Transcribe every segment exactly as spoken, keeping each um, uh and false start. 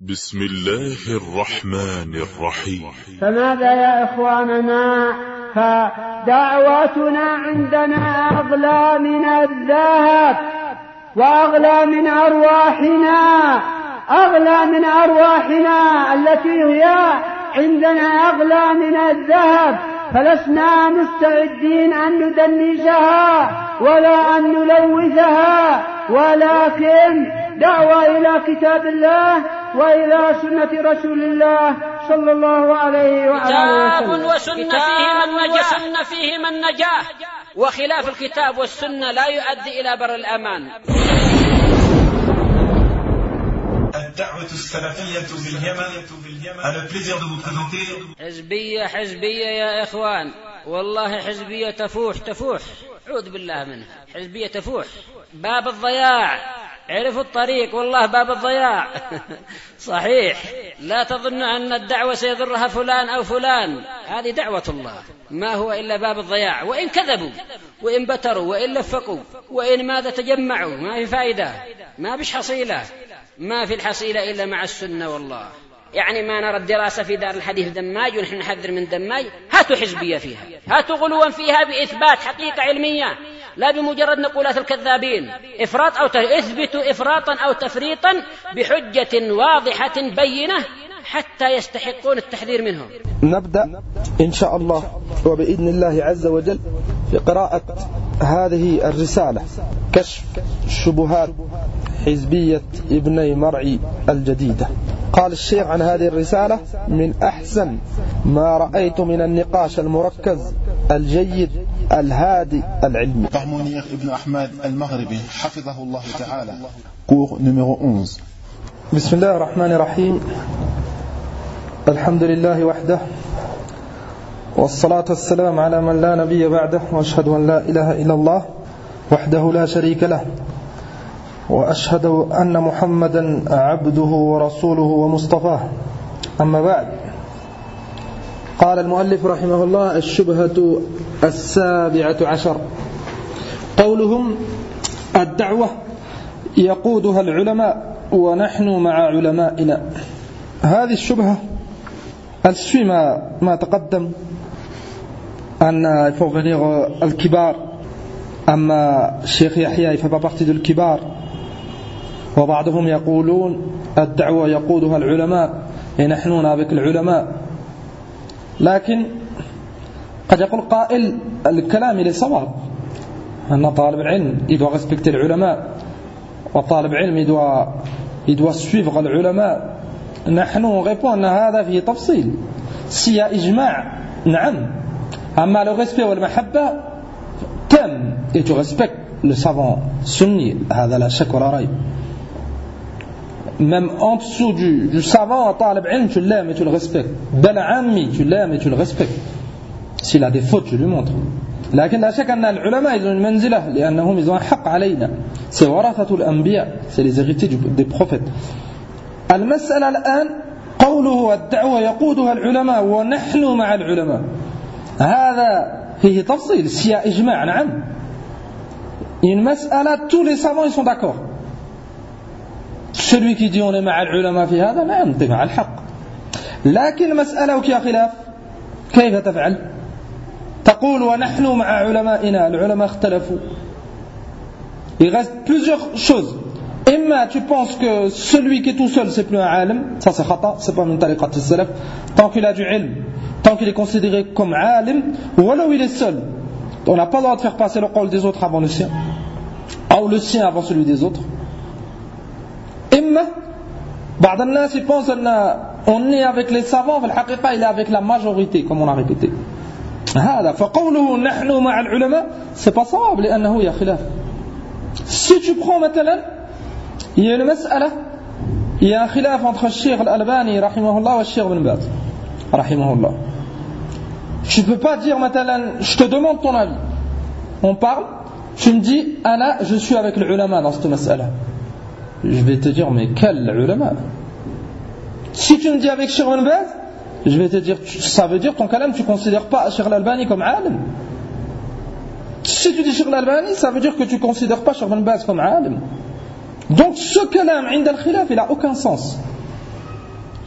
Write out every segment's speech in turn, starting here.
بسم الله الرحمن الرحيم. فماذا يا إخواننا؟ فدعوتنا عندنا أغلى من الذهب وأغلى من أرواحنا، أغلى من أرواحنا التي هي عندنا أغلى من الذهب، فلسنا مستعدين أن ندنسها ولا أن نلوثها، ولكن دعوة إلى كتاب الله وإلى سنة رسول الله صلى الله عليه وآله وسلم. كتاب وسنة فيهما النجاة، وخلاف الكتاب والسنة لا يؤدي إلى بر الأمان. الدعوة السلفية باليمن. أنا plaisir de vous présenter. حزبية حزبية يا إخوان، والله حزبية تفوح تفوح، عوذ بالله منها، حزبية تفوح، باب الضياع، عرفوا الطريق، والله باب الضياع. صحيح، لا تظن أن الدعوة سيضرها فلان أو فلان، هذه دعوة الله، ما هو إلا باب الضياع. وإن كذبوا وإن بتروا وإن لفقوا وإن ماذا تجمعوا، ما في فائدة، ما بش حصيلة، ما في الحصيلة إلا مع السنة. والله يعني ما نرى الدراسة في دار الحديث دماج ونحن نحذر من دماج، هاتوا حزبية فيها، هاتوا غلوا فيها بإثبات حقيقة علمية، لا بمجرد نقولات الكذابين، إفراط أو اثبتوا إفراطا أو تفريطا بحجة واضحة بينة حتى يستحقون التحذير منهم. نبدأ إن شاء الله وبإذن الله عز وجل في قراءة هذه الرسالة، كشف شبهات حزبية ابني مرعي الجديدة. قال الشيخ عن هذه الرسالة: من أحسن ما رأيت من النقاش المركز الجيد الهادي العلمي. Par Mounir ibn Ahmad al-Maghribi حفظه الله تعالى. cours numéro onze. بسم الله الرحمن الرحيم. الحمد لله وحده، والصلاة والسلام على من لا نبي بعده، وأشهد أن لا إله إلا الله وحده لا شريك له، وأشهد أن محمدا عبده ورسوله ومصطفاه. أما بعد، قال المؤلف رحمه الله: الشبهة السابعة عشر، قولهم الدعوة يقودها العلماء ونحن مع علمائنا. هذه الشبهة elle suit ما, ما تقدم أن il faut venir الكبار، أما الشيخ يحيى il fait pas partie de الكبار، وبعضهم يقولون الدعوة يقودها العلماء نحن نابك العلماء. لكن قد يقول قائل الكلام إلى صواب، أن طالب العلم il doit respecter العلماء، وطالب علم il doit, il doit suivre العلماء. نحن répond أن هذا فيه تفصيل. s'il y a إجماع نعم، أما le respect والمحبة تم، et tu respectes le savant sunni، هذا لا شك ولا ريب. même en dessous du, du savant طالب علم tu l'aimes et tu le respectes. بل عمي tu l'aimes et tu le respectes. s'il a des fautes tu lui montres. لكن لا شك أن العلماء ils ont une منزلة، لأنهم ils ont un حق علينا، c'est ورثة الأنبياء، c'est les héritiers des prophètes. المسألة الآن قوله الدعوة يقودها العلماء ونحن مع العلماء، هذا فيه تفصيل. s'il y a إجماع نعم، une مسألة tous les savants ils sont d'accord. celui qui dit on est مع العلماء في هذا نعم أنت مع الحق. لكن المسألة وكيا خلاف، كيف تفعل؟ تقول ونحن مع علمائنا، العلماء اختلفوا. il reste plusieurs choses. إما tu penses que celui qui est tout seul c'est plus un alim, ça c'est khata, c'est pas min tariqat al-salaf. Tant qu'il a du ilm, tant qu'il est considéré comme alim, ou alors il est seul, on n'a pas le droit de faire passer le qawl des autres avant le sien, ou le sien avant celui des autres. إما بعض الناس ils pensent on est avec les savants, mais la haqiqa il est avec la majorité, comme on a répété. هذا فقوله نحن مع العلماء c'est pas صواب، لأنه يا خلاف. si tu prends مثلا il y a une مسألة، il y a un khilaf entre Cheikh Al-Albani rahimahullah et Cheikh Ibn Baz rahimahullah. tu peux pas dire مثلا je te demande ton avis, on parle, tu me dis ana je suis avec les ulama dans cette مسألة, je vais te dire mais quel ulama? si tu me dis avec Cheikh Ibn Baz, je vais te dire ça veut dire ton kalam tu considères pas Cheikh Al-Albani comme alim. si tu dis Cheikh Al-Albani, ça veut dire que tu considères pas Cheikh Ibn Baz comme alim. Donc ce kalam عند الخلاف il n'a aucun sens.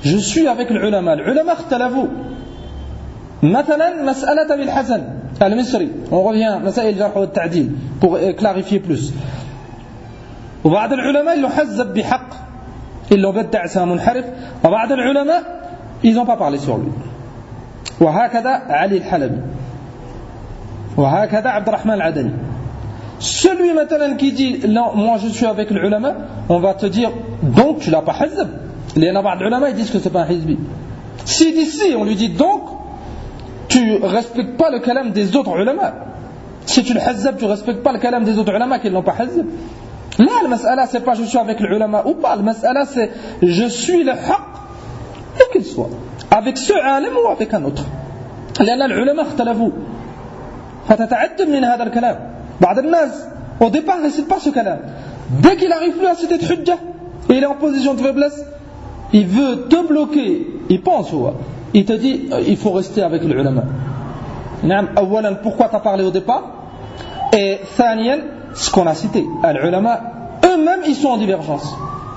je suis avec l'ulama. L'ulama اختلفوا. مثلا مسألة أبي الحسن المصري. On revient مسائل الجرح والتعديل pour clarifier plus. وبعض العلماء يحزب بحق إلا بدع سام منحرف. وبعض العلماء ils n'ont pas parlé sur lui. وهكذا علي الحلبي. وهكذا عبد الرحمن العدني. Celui maintenant qui dit non, moi je suis avec l'ulama, on va te dire donc tu l'as pas hazab. Les بعض العلماء ils disent que c'est pas un hizbi. S'il dit si, on lui dit donc tu respectes pas le kalam des autres ulama. Si tu le hazab, tu respectes pas le kalam des autres ulama qui l'ont pas hazab. Là, le mas'ala c'est pas je suis avec l'ulama ou pas, le mas'ala c'est je suis le haqq où qu'il soit, avec ce alim ou avec un autre. لأن العلماء اختلفوا فتتعجب من هذا الكلام. بعض الناس au départ ne cite pas ce kalam. Dès qu'il arrive plus à citer de hujja et il est en position de faiblesse, il veut te bloquer, il pense, il te dit il faut rester avec l'ulama. أولا pourquoi tu as parlé au départ, et ثانيا ce qu'on a cité, les ulama eux-mêmes ils sont en divergence.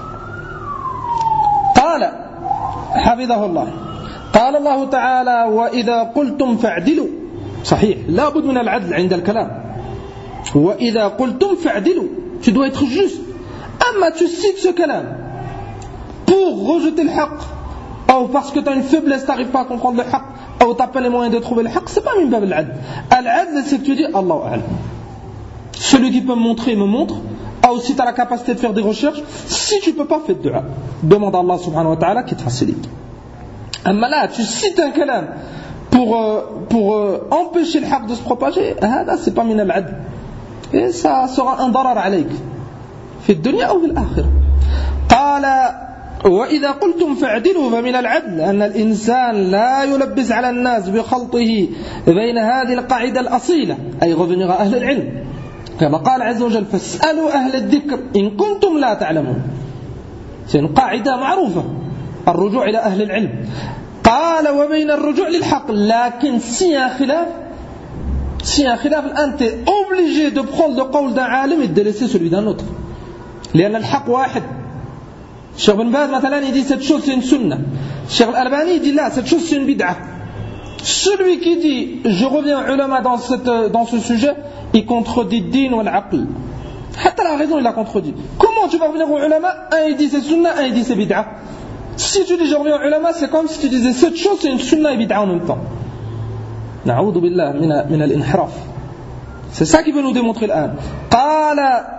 قال حفظه الله قال الله تعالى وإذا قلتم فاعدلوا. صحيح لا بد من العدل عند الكلام. وإذا قلتم فاعدلوا, tu dois être juste. أما tu cites ce kalam pour rejeter le haqq, ou parce que tu as une faiblesse, tu n'arrives pas à comprendre le haqq, ou tu n'as pas les moyens de trouver le haqq, c'est pas min bab al-adl. Al-adl c'est que tu dis Allahu a'lam. Celui qui peut me montrer me montre, ou si tu as la capacité de faire des recherches, si tu ne peux pas, fais dua, demande à Allah subhanahu wa ta'ala qui te facilite. Mais là tu cites un kalam pour, euh, pour euh, empêcher le haqq de se propager, c'est pas min al-adl, et ça sera un darar alayk في الدنيا أو في الآخرة. قال وإذا قلتم فاعدلوا فمن العدل أن الإنسان لا يلبس على الناس بخلطه بين هذه القاعدة الأصيلة أي revenir à أهل العلم كما قال عز وجل فاسألوا أهل الذكر إن كنتم لا تعلمون. c'est une قاعدة معروفة الرجوع إلى أهل العلم. قال وبين الرجوع للحق لكن si un خلاف si un khilaf أنت obligé de prendre le قول d'un عالم et de laisser celui d'un autre. لأن الحق واحد. Cheikh Ben Baz مثلا il dit cette chose c'est une sunna. Cheikh Al-Albani il dit là cette chose c'est une bid'ah. Celui qui dit je reviens aux ulama dans, cette, dans ce sujet, il contredit din ou l'aql. Hatta la raison il a contredit. Comment tu vas revenir aux ulama? Un il dit c'est sunna, un il dit c'est bid'ah. Si tu dis je reviens aux ulama, c'est comme si tu disais cette chose c'est une sunna et bid'ah en même temps. Na'oudou billah min al-inhiraf. C'est ça qui veut nous démontrer l'an. Qala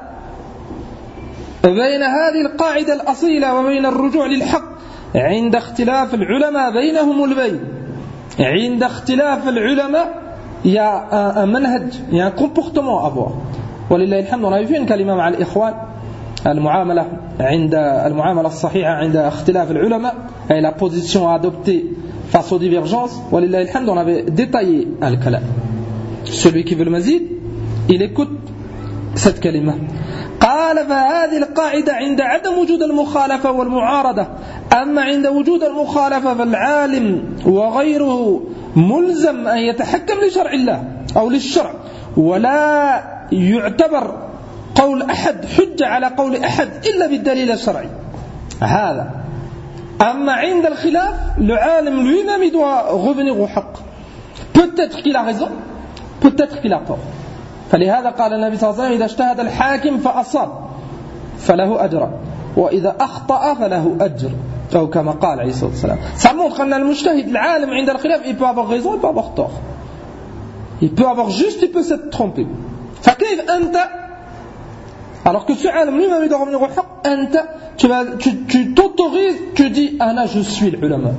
بين هذه القاعدة الأصيلة وبين الرجوع للحق عند اختلاف العلماء بينهم البين. عند اختلاف العلماء il y a un, un manhaj, il y a un comportement à avoir. ولله الحمد on a vu une kalima مع الإخوان المعاملة عند المعاملة الصحيحة عند اختلاف العلماء et la position à adopter face aux divergences. ولله الحمد on avait détaillé le kalam. Celui qui veut le mazid il écoute cette kalima. قال فهذه القاعدة عند عدم وجود المخالفة والمعارضة. أما عند وجود المخالفة فالعالم وغيره ملزم أن يتحكم لشرع الله أو للشرع ولا يعتبر قول أحد حجة على قول أحد إلا بالدليل الشرعي هذا. أما عند الخلاف le عالم lui-même il doit revenir au حق. Peut-être qu'il a raison, peut-être qu'il a tort. فلهذا قال النبي صلى الله عليه وسلم إذا اجتهد الحاكم فأصاب فله أجر وإذا أخطأ فله أجر أو كما قال عليه الصلاة والسلام. Ça montre أن المجتهد العالم عند الخلاف il peut avoir raison, il peut avoir tort, il peut avoir juste, il peut s'être trompé. فكيف أنت alors que ce عالم lui-même il doit revenir au حق أنت tu, tu, tu t'autorises, tu dis أنا je suis العلماء.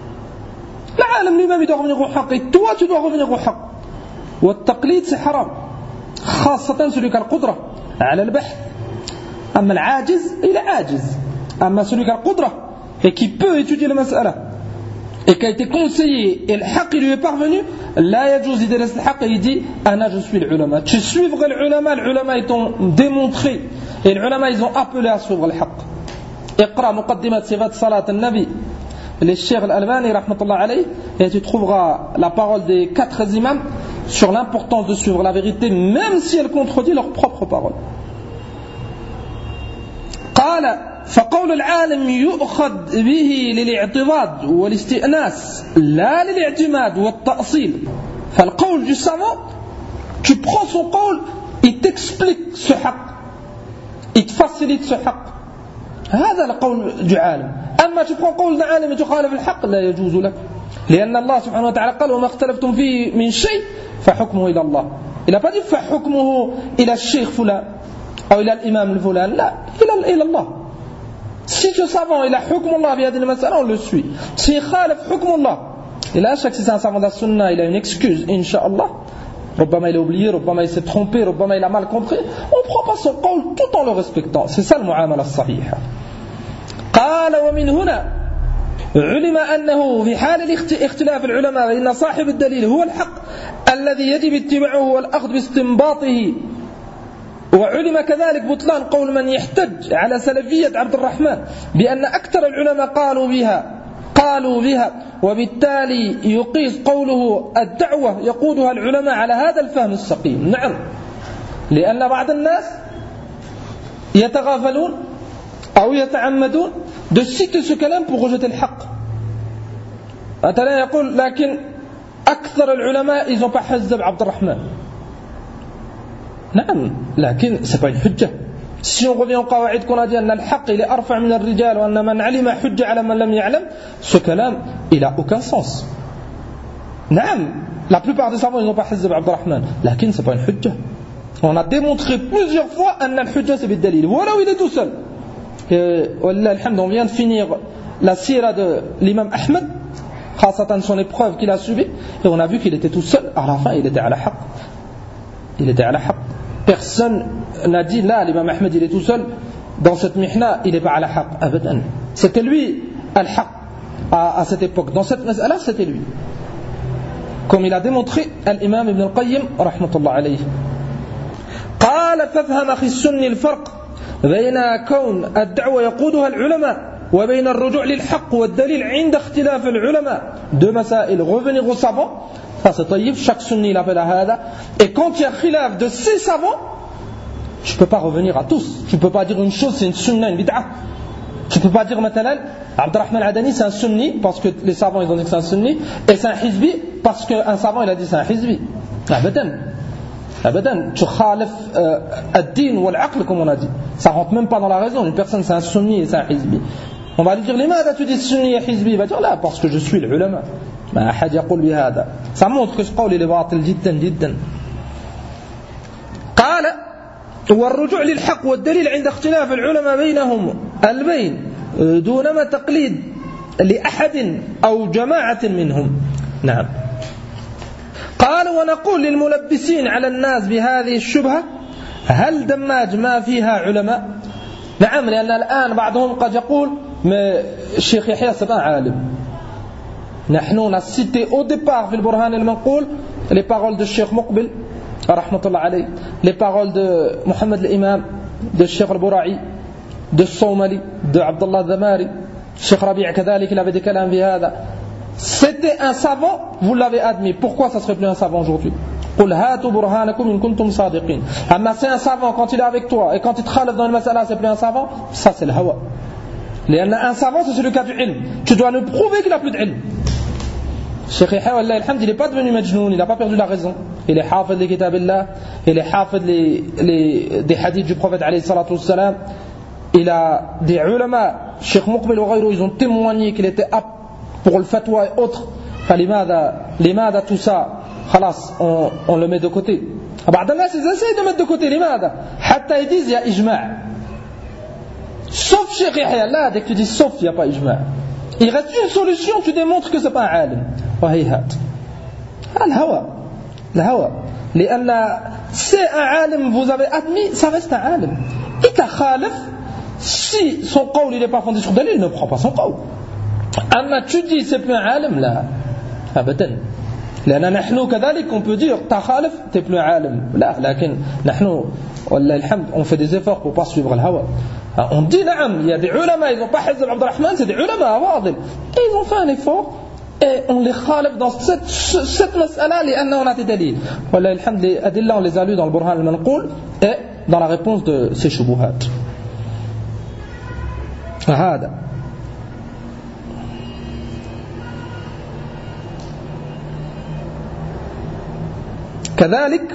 العالم lui-même il doit revenir au حق et toi tu dois revenir au حق. والتقليد c'est haram خاصة celui qui a القدرة على البحث. أما العاجز il est عاجز. أما celui qui a القدرة et qui peut étudier la mas'ala et qui a été conseillé et le haqq lui est parvenu, لا يجوز il délaisse le haqq et il dit أنا je suis l'ulama. Tu suivras l'ulama, l'ulama ils t'ont démontré et l'ulama ils ont appelé à suivre le haqq. اقرأ مقدمة صفات صلاة النبي للشيخ الألباني رحمة الله عليه et tu trouveras la parole des quatre imams sur l'importance de suivre la vérité même si elle contredit leur propre parole. قال فقول العالم يؤخذ به للاعتضاد والاستئناس لا للاعتماد والتأصيل. فالقول du savant, tu prends son قول, il t'explique ce حق, il te facilite ce حق. هذا القول du عالم. أما tu prends قول العالم وتخالف الحق لا يجوز لك، لأن الله سبحانه وتعالى قال وما اختلفتم فيه من شيء فحكمه إلى الله. Il n'a pas dit فحكمه إلى الشيخ فلان أو إلى الإمام الفلان، لا، إلى إلى الله. Si tu es savant, il a حكم الله في هذه المسألة, on le suit. Si خالف حكم الله, et là chaque si c'est un savant de la sunna, il a une excuse, Inch'Allah. ربما il a oublié, ربما il s'est trompé, ربما il a mal compris, on ne prend pas son قول tout en le respectant. C'est ça le mu'amala الصحيحة. قال ومن هنا علم أنه في حال اختلاف العلماء فإن صاحب الدليل هو الحق الذي يجب اتباعه والأخذ باستنباطه. وعلم كذلك بطلان قول من يحتج على سلفية عبد الرحمن بأن أكثر العلماء قالوا بها قالوا بها وبالتالي يقيس قوله الدعوة يقودها العلماء على هذا الفهم السقيم. نعم، لأن بعض الناس يتغافلون أو يتعمدون de citer ce كلام pour rejeter الحق. مثلا يقول لكن أكثر العلماء ils n'ont pas حزب عبد الرحمن. نعم، لكن c'est pas une حجة. Si on revient au قواعد qu'on a dit أن الحق il est أرفع من الرجال وأن من علم حجة على من لم يعلم, ce كلام il a aucun sens. نعم، la plupart des savants ils n'ont pas حزب عبد الرحمن, لكن c'est pas une حجة. On a démontré plusieurs fois أن الحجة c'est بالدليل ولو il est tout seul. والله الحمد, on vient de finir la sira de l'imam Ahmed, خاصة son épreuve qu'il a subie, et on a vu qu'il était tout seul. À la fin il était à la haq, il était à la haq. Personne n'a dit là l'imam Ahmed il est tout seul dans cette mihna, il est pas à la haq, abadan. C'était lui al-haq à, à cette époque, dans cette mas'ala c'était lui, comme il a démontré l'imam Ibn al-Qayyim rahmatullah alayhi. قال فافهم أخي السني الفرق بين كون الدعوة يقودها العلماء وبين الرجوع للحق والدليل عند اختلاف العلماء. Deux مسائل, revenir aux savants, ça c'est طيب, chaque sunni il appelle à hada, et quand il y a khilaf de ces savants, tu ne peux pas revenir à tous. Tu ne peux pas dire une chose c'est une sunna, une bid'a. Tu ne peux pas dire مثلا Abdurrahman al-Adani c'est un sunni parce que les savants ils ont dit que c'est un sunni, et c'est un hizbi parce qu'un savant il a dit c'est un hizbi. abadan abadan, tu khalif ad-din ou al-aql comme on a dit, ça rentre même pas dans la raison. Une personne c'est un sunni et c'est un hizbi, on va lui dire لماذا tu dis sunni et hizbi, il va dire là parce que je suis l'ulama. ما أحد يقول بهذا. Ça montre que ce قول il est باطل جدا جدا. قال والرجوع للحق والدليل عند اختلاف العلماء بينهم البين دونما تقليد لأحد أو جماعة منهم. نعم. قال ونقول للملبسين على الناس بهذه الشبهة هل دماج ما فيها علماء؟ نعم، لأن الآن بعضهم قد يقول الشيخ يحيى c'est un عالم. نحن on a cité au départ في البرهان المنقول les paroles de Cheikh Muqbil rahmatullah alayh, les paroles de Mohamed l'imam, de Cheikh al-Bura'i, de Soumali, de Abdullah al-Dhamari, Cheikh Rabi' كذلك il avait des kalams في هذا. C'était un savant, vous l'avez admis. Pourquoi ça serait plus un savant aujourd'hui? قل هاتوا برهانكم إن كنتم صادقين. أما c'est un savant quand il est avec toi et quand il te khalaf dans le masala, c'est plus un savant. Ça c'est le hawa. لأن un savant c'est celui qui a du ilm. Tu dois nous prouver qu'il a plus d'ilm. Cheikh Yahya wallah alhamd, il n'est pas devenu majnoun, il n'a pas perdu la raison. Il est hafid les kitabillah, il est hafid les, les, des hadiths du prophète alayhi salatu wassalam. Il a des ulama, Cheikh Muqbil wa ghayru, ils ont témoigné qu'il était apte pour le fatwa et autres. فلماذا لماذا tout ça خلاص on, on le met de côté. بعض الناس ils essaient de mettre de côté. لماذا حتى ils disent il y a ijma'. Sauf Cheikh Yahya, là dès que tu dis sauf il n'y a pas ijma', il reste une solution, tu démontres que c'est pas un alim. وهيهات الهوى الهوى لأن c'est un alim, vous avez admis, ça reste un alim. Et qu'un khalif, si son qawl il n'est pas fondé sur dalil, il ne prend pas son qawl. أما tu dis c'est plus un alim, là أبدا. لأن نحن كذلك on peut dire ta khalif t'es plus un alim, لا لكن نحن والله الحمد on fait des efforts pour pas suivre le hawa. On dit نعم il y a des ulama ils n'ont pas حزب عبد الرحمن, c'est des ulama واضل, et ils ont fait un effort et on les khalif dans cette, cette mas'ala لأنه on a des dalils. والله الحمد les adilla on les a lus dans le Burhan al-Manqul et dans la réponse de ces shubuhat. فهذا كذلك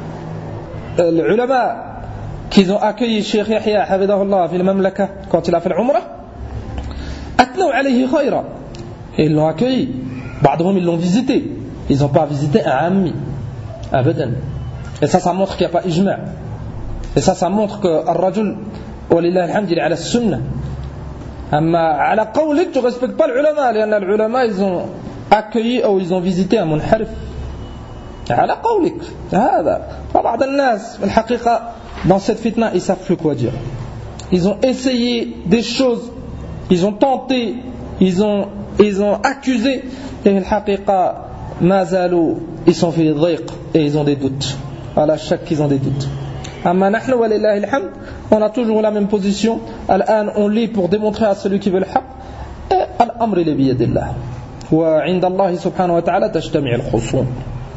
العلماء qui ont accueilli Cheikh Yahya Hafidahullah في المملكة quand il a fait l'Umrah أثنوا عليه خيرا, ils l'ont accueilli. بعضهم ils l'ont visité, ils n'ont pas visité un ami abadan. Et ça ça montre qu'il n'y a pas ijma', et ça ça montre que الرجل ولله الحمد il est على السنة. أما على قولك tu respectes pas العلماء لأن العلماء ils ont accueilli ou ils ont visité un منحرف على قولك هذا. فبعض الناس الحقيقة dans cette fitna ils savent plus quoi dire. Ils ont essayé des choses, ils ont tenté, ils ont ils ont accusé, et الحقيقة ما زالوا ils sont في ضيق et ils ont des doutes. على chaque qu'ils ont des doutes. أما نحن ولله الحمد on a toujours la même position. الآن on lit pour démontrer à celui qui veut le حق. الأمر بيد الله وعند الله سبحانه وتعالى تجتمع الخصوم.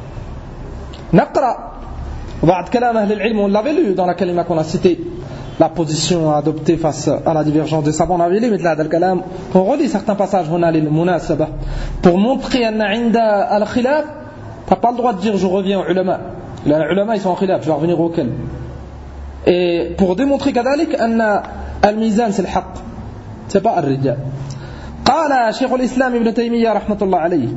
نقرأ بعض كلام أهل العلم. On l'avait lu dans la kalima qu'on a cité, la position adoptée face à la divergence des savants. On avait lu مثل هذا الكلام. On relit certains passages هنا للمناسبة pour montrer أن عند الخلاف t'as pas le droit de dire je reviens aux ulama. Les ulama ils sont en khilaf, je vais revenir au calme. Et pour démontrer كذلك أن الميزان c'est الحق, c'est pas الرجال. قال شيخ الإسلام ابن تيمية رحمة الله عليه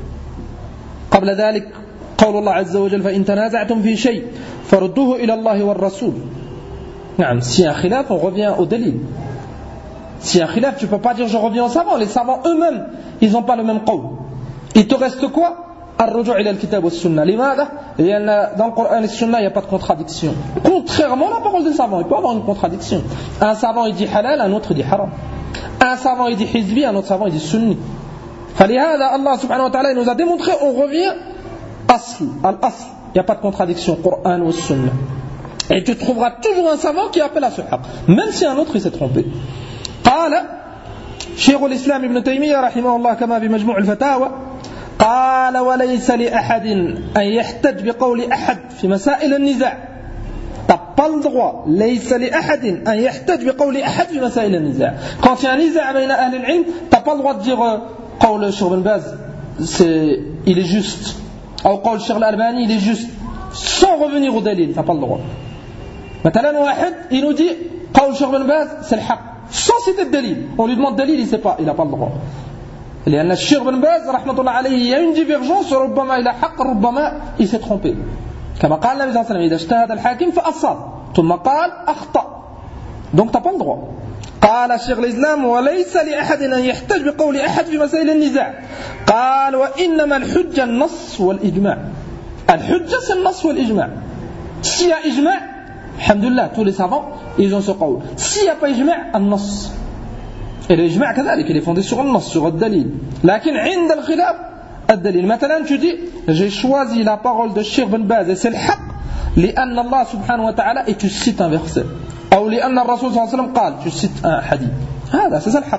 قبل ذلك قول الله عز وجل فإن تنازعتم في شيء فردوه إلى الله والرسول. نعم, si un khilaf on revient au dalil. Si un khilaf tu peux pas dire je reviens aux savants. Les savants eux-mêmes ils n'ont pas le même qawl. Il te reste quoi? الرجوع إلى الكتاب والسنة. لماذا؟ لأن dans le Coran et la Sunna il n'y a pas de contradiction. Contrairement à la parole des savants, il peut y avoir une contradiction. Un savant il dit halal, un autre il dit haram. Un savant il dit hizbi, un autre savant il dit sunni. فلهذا الله سبحانه وتعالى il nous a démontré on revient asl, al-asl. Il n'y a pas de contradiction, Coran ou Sunna. Et tu trouveras toujours un savant qui appelle à ce haq, même si un autre il s'est trompé. قال شيخ الإسلام ابن تيمية رحمه الله كما في مجموع الفتاوى قال وليس لأحد أن يحتج بقول أحد في مسائل النزاع. T'as pas le droit ليس لأحد أن يحتج بقول أحد في مسائل النزاع. Quand il y a un نزاع بين أهل العلم t'as pas le droit de dire قول الشيخ بن باز c'est il est juste أو قول الشيخ الألباني il est juste sans revenir au dalil. T'as pas le droit. مثلا واحد il nous dit قول الشيخ بن باز c'est le حق sans citer le dalil. On lui demande dalil il sait pas, il a pas le droit. لأن الشيخ بن باز رحمة الله عليه il y a une divergence ربما il a حق ربما il s'est trompé. كما قال النبي صلى الله عليه وسلم إذا اجتهد الحاكم فأصاب ثم قال أخطأ. Donc t'as pas le droit. قال الشيخ الإسلام وليس لأحد أن يحتج بقول أحد في مسائل النزاع. قال وإنما الحجة النص والإجماع. الحجة c'est النص والإجماع. S'il y a إجماع الحمد لله tous les savants ils ont ce قول. S'il n'y a pas إجماع النص. Et l'ijma' كذلك il est fondé sur النص sur الدليل. لكن عند الخلاف الدليل. مثلا tu dis j'ai choisi la parole de Cheikh Ben Baz et c'est le haq لأن الله سبحانه وتعالى et tu cites un verset. أو لأن الرسول صلى الله عليه وسلم قال tu cites un hadith. هذا c'est ça le haq.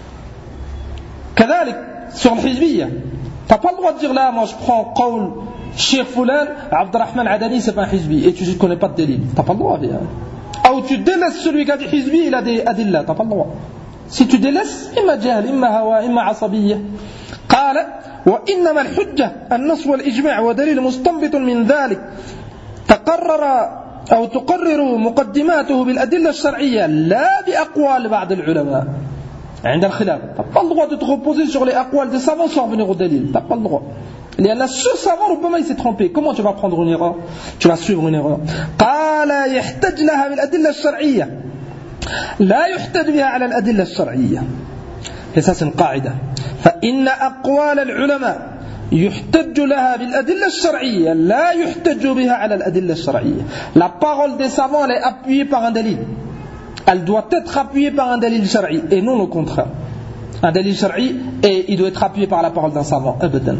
كذلك sur الحزبية t'as pas le droit de dire là moi je prends قول Cheikh Fulan عبد الرحمن عدني c'est pas un hizbi et tu ne connais pas de dalil. T'as pas le droit. Ou tu délaisses celui qui a dit hizbi il a des adilla. T'as pas le droit. Si tu délaisses إما جهل إما هوى إما عصبية. قال وإنما الحجة النص والإجماع ودليل مستنبط من ذلك تقرر أو تقرر مقدماته بالأدلة الشرعية لا بأقوال بعض العلماء عند الخلاف. t'as pas le droit de te reposer sur les aqwal des savants sans revenir au dalil. t'as pas le droit. لأن ce savant ربما il s'est trompé. Comment tu vas prendre une erreur? Tu vas suivre une erreur. قال يحتج لها بالأدلة الشرعية لا يحتج بها على الأدلة الشرعية. Et ça c'est une قاعدة. فإن أقوال العلماء يحتج لها بالأدلة الشرعية لا يحتج بها على الأدلة الشرعية. La parole des savants elle est appuyée par un dalil. Elle doit être appuyée par un dalil shar'i et non le contraire. Un dalil shar'i et il doit être appuyé par la parole d'un savant. أبدا.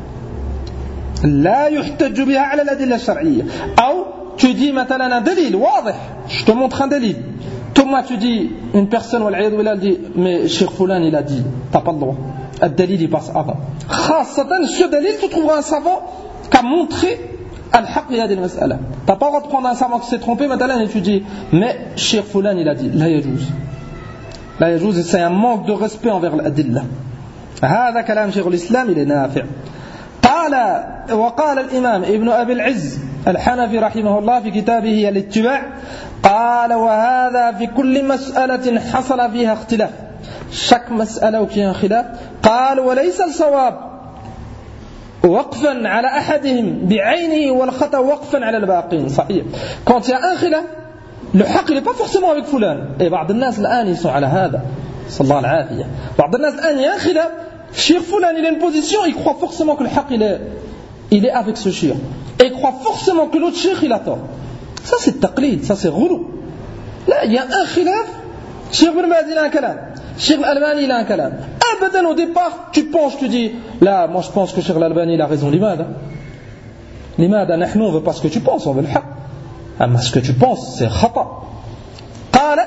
لا يحتج بها على الأدلة الشرعية. أو tu dis مثلا un dalil واضح. Je te montre un dalil. Thomas tu dis une personne والعياذ بالله dit mais Cheikh Fulan il a dit. T'as pas le droit. Le dalil il passe avant. خاصة ce dalil tu trouveras un savant qui a montré الحق في هذه المسألة. T'as pas le droit de prendre un savant qui s'est trompé maintenant et tu dis mais Cheikh Fulan il a dit. لا يجوز. لا يجوز. C'est un manque de respect envers الأدلة. هذا كلام شيخ الإسلام إلى نافع. قال وقال الإمام ابن أبي العز الحنفي رحمه الله في كتابه الاتباع قال وهذا في كل مسألة حصل فيها اختلاف. chaque مسألة وفيها خلاف. قال وليس الصواب وقفا على أحدهم بعينه والخطأ وقفا على الباقين. صحيح. quand il y a un khilaf, le haq il n'est pas forcément avec fulan. Et بعض الناس الآن ils sont على هذا. صلى الله العافية. بعض الناس الآن il y a un khilaf, Cheikh fulan il a une position, il croit forcément que le haq il est, il est avec ce cheikh. Et il croit forcément que l'autre cheikh il a tort. Ça c'est taqlid, ça c'est relou. Là il y a un khilaf, Cheikh Ben Baz il a un kalam, Cheikh Al-Albani il a un kalam. Abadan au départ tu penses, tu dis là moi je pense que Cheikh Al-Albani il a raison. Limada Limada nahnu on veut pas ce que tu penses, on veut le haq. Amma ce que tu penses c'est khata. قال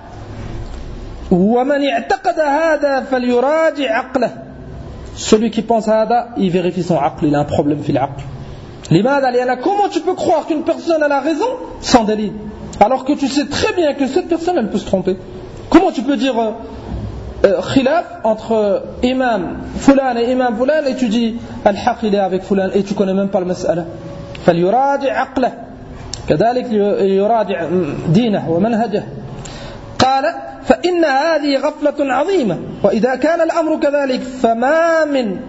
ومن اعتقد هذا فليراجع عقله. Celui qui pense هذا il vérifie son aql, il a un problème في العقل. لماذا؟ لأن comment tu peux croire qu'une personne a la raison sans dalil alors que tu sais très bien que cette personne elle peut se tromper. Comment tu peux dire euh, euh, khilaf entre euh, imam fulan et imam fulan et tu dis al-haq il est avec fulan et tu connais même pas le mas'ala. فليراجع عقله كذلك يراجع دينه ومنهجه. قال فإن هذه غفلة عظيمة وإذا كان الأمر كذلك فما من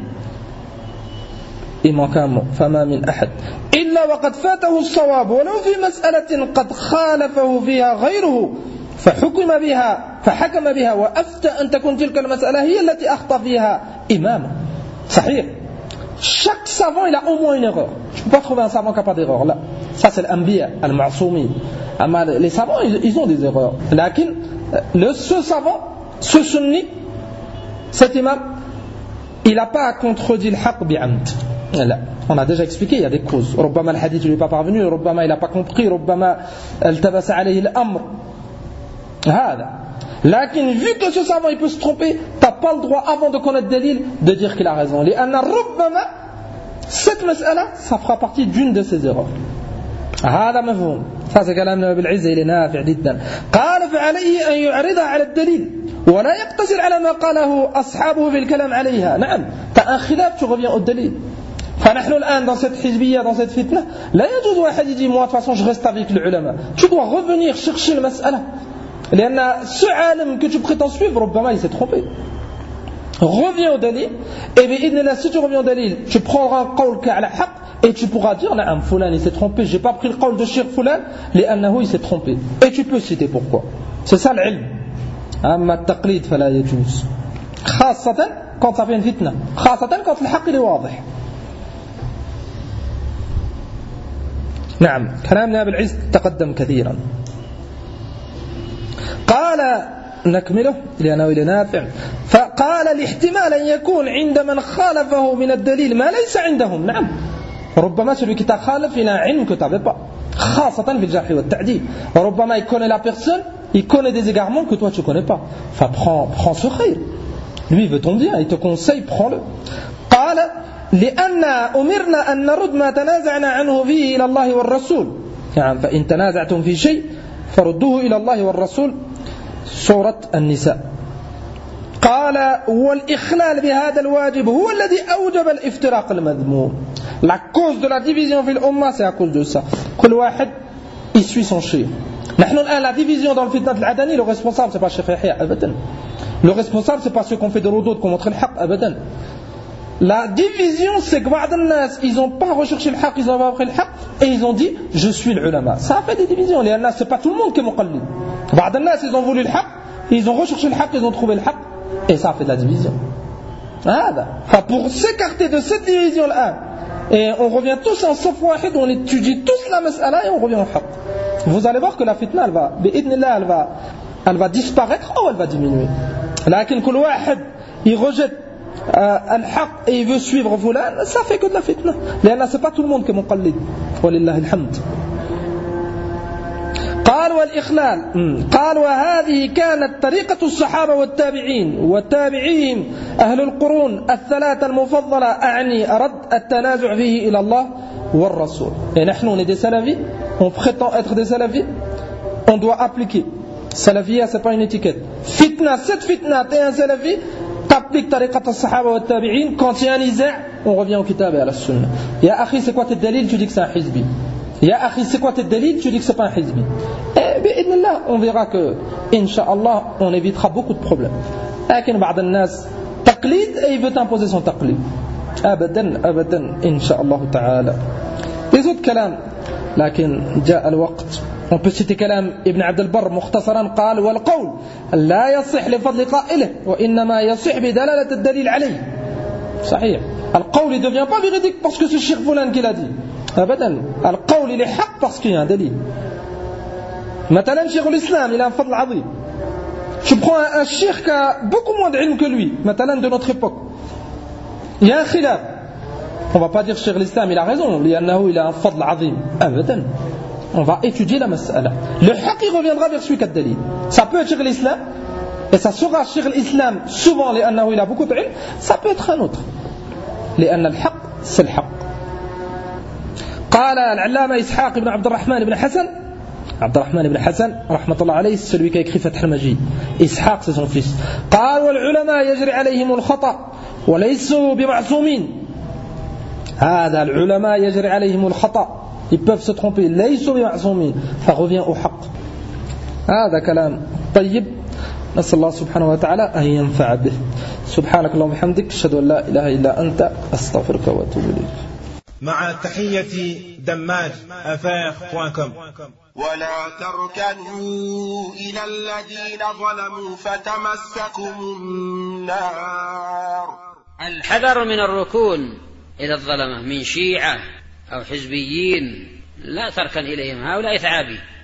فما من أحد إلا وقد فاته الصواب ولو في مسألة قد خالفه فيها غيره فحكم بها فحكم بها وأفتى أن تكون تلك المسألة هي التي أخطأ فيها إماما. صحيح. Chaque savant il a au moins une erreur. Je ne peux pas trouver un savant qui n'a pas d'erreur. Là, ça c'est l'anbiya, al-ma'soumi. Les savants ils, ils ont des erreurs. Lakin le ce savant, ce sunni, cet imam, il n'a pas contredit le haq bi'amd. Là, on a déjà expliqué, il y a des causes. ربما الحديث lui est pas parvenu, ربما il n'a pas compris, ربما التبس عليه الأمر. هذا. Lakin vu que ce savant il peut se tromper, t'as pas le droit avant de connaître Dalil de dire qu'il a raison. لأن ربما cette مسألة ça fera partie d'une de ses erreurs. هذا مفهوم. هذا كلام ابن العز إلى نافع جدا. قال فعليه أن يعرضها على الدليل ولا يقتصر على ما قاله أصحابه في الكلام عليها. نعم. t'as un khilaf, tu reviens au dalil. فنحن الآن dans cette حزبية, dans cette fitna, لا يجوز واحد يجي moi de toute façon je reste avec le ulama. Tu dois revenir chercher le mas'ala. لأن ce alim que tu prétends suivre, ربما il s'est trompé. Reviens au dalil et بإذن si tu reviens au dalil, tu prendras un qawl كعلى حق et tu pourras dire نعم فلان il s'est trompé, j'ai pas pris le qawl de Cheikh فلان لأنه il s'est trompé. Et tu peux citer pourquoi. C'est ça l'ilm. أما التقليد فلا يجوز. خاصة quand ça fait une fitna. خاصة quand الحق il est واضح. نعم كلامنا بالعز تقدم كثيرا. قال نكمله لأنه إلى نافع. فقال الاحتمال أن يكون عند من خالفه من الدليل ما ليس عندهم. نعم ربما celui qui t'a خالف il a un ilm que tu n'avais pas, خاصة في الجرح والتعديل. ربما il connaît la personne, il connaît des égarements que toi tu ne connais pas. Enfin prends, prends ce khayr, lui il veut ton bien, il te conseille, prends-le. قال لأن أمرنا أن نرد ما تنازعنا عنه فيه إلى الله والرسول. يعني فإن تنازعتم في شيء فردوه إلى الله والرسول. سورة النساء. قال والإخلال بهذا الواجب هو الذي أوجب الافتراق المذموم. La cause de la division في الأمة c'est à cause de ça. كل واحد il suit son cheikh. نحن الآن la division dans le fitnat al-adani, le responsable c'est pas Cheikh Yahya abadan. Le responsable c'est pas ceux qu'on fait de rodoud, qu'on montre le haq abadan. La division c'est que بعض الناس ils ont pas recherché le haq, ils ont pas pris le haq et ils ont dit je suis le ulama. Ça a fait des divisions. Les الناس c'est pas tout le monde qui est muqallid. بعض الناس ils ont voulu le haq, ils ont recherché le haq, ils ont trouvé le haq et ça a fait de la division. هذا. Enfin pour s'écarter de cette division là et on revient tous en صف واحد, on étudie tous la mas'ala et on revient au haq. Vous allez voir que la fitna elle va bi'idhnillah elle va elle va disparaître ou elle va diminuer. لكن كل واحد il rejette الحق et il veut suivre فلان, ça fait que de la fitna. لأن c'est pas tout le monde qui est muqallid. ولله الحمد. قال والإخلال. قال وهذه كانت طريقة الصحابة والتابعين والتابعين أهل القرون الثلاثة المفضلة, أعني رد التنازع فيه إلى الله والرسول. Et نحن on est des salafis, on prétend être des salafis, on doit appliquer. Salafia c'est pas une étiquette. Fit fitna, cette fitna, t'es un salafi, t'appliques tariqat al-sahaba wa tabi'in, quand il y a un niza', on revient au kitab et à la sunna. Ya akhi, c'est quoi tes dalil? Tu dis que c'est un hizbi. Ya akhi, c'est quoi tes dalil? Tu dis que c'est pas un hizbi. Et bi'idnillah, on verra que, incha'Allah, on évitera beaucoup de problèmes. Lakin ba'd al-nas taqlid et il veut t'imposer son taqlid. Abadan, abadan, incha'Allah ta'ala. Les autres kalams, lakin جاء الوقت. On peut citer كلام ابن عبد البر مختصرا قال والقول لا يصح لفضل قائله وإنما يصح بدلالة الدليل عليه. صحيح. القول ne devient pas véridique parce que c'est Cheikh Foulan qui l'a dit. أبدا. القول il est حق parce qu'il y a un dalil. مثلا شيخ الإسلام il a un fadl عظيم. Je prends un, un cheikh qui a beaucoup moins d'ilm que lui, مثلا de notre époque. Il y a un khilaf. On ne va pas dire Cheikh l'Islam il a raison, il a un fadl azim. Abadan. On va étudier la mas'ala. Le haqq il reviendra vers celui qui a le dalil. Ça peut être Cheikh l'Islam, et ça sera Cheikh l'Islam souvent, il a beaucoup d'ilm. Ça peut être un autre. لأن الحق c'est le haqq. قال العلامة إسحاق بن عبد الرحمن بن حسن عبد الرحمن بن حسن رحمة الله عليه celui qui a écrit Fath al-Majid. Ishaq c'est son fils. قال والعلماء يجري عليهم الخطأ وليسوا بمعصومين. هذا العلماء يجري عليهم الخطأ. Ils peuvent se tromper. ليسوا بمعصومين. Ça revient au حق. هذا كلام طيب. نسأل الله سبحانه وتعالى أن ينفع به. سبحانك اللهم وبحمدك أشهد أن لا إله إلا أنت أستغفرك وأتوب إليك. مع تحية دماج أفاق دوت كوم. ولا تركنوا إلى الذين ظلموا فتمسكم النار. الحذر من الركون إلى الظلمة من شيعة أو حزبيين، لا تركن إليهم، هؤلاء ثعابي.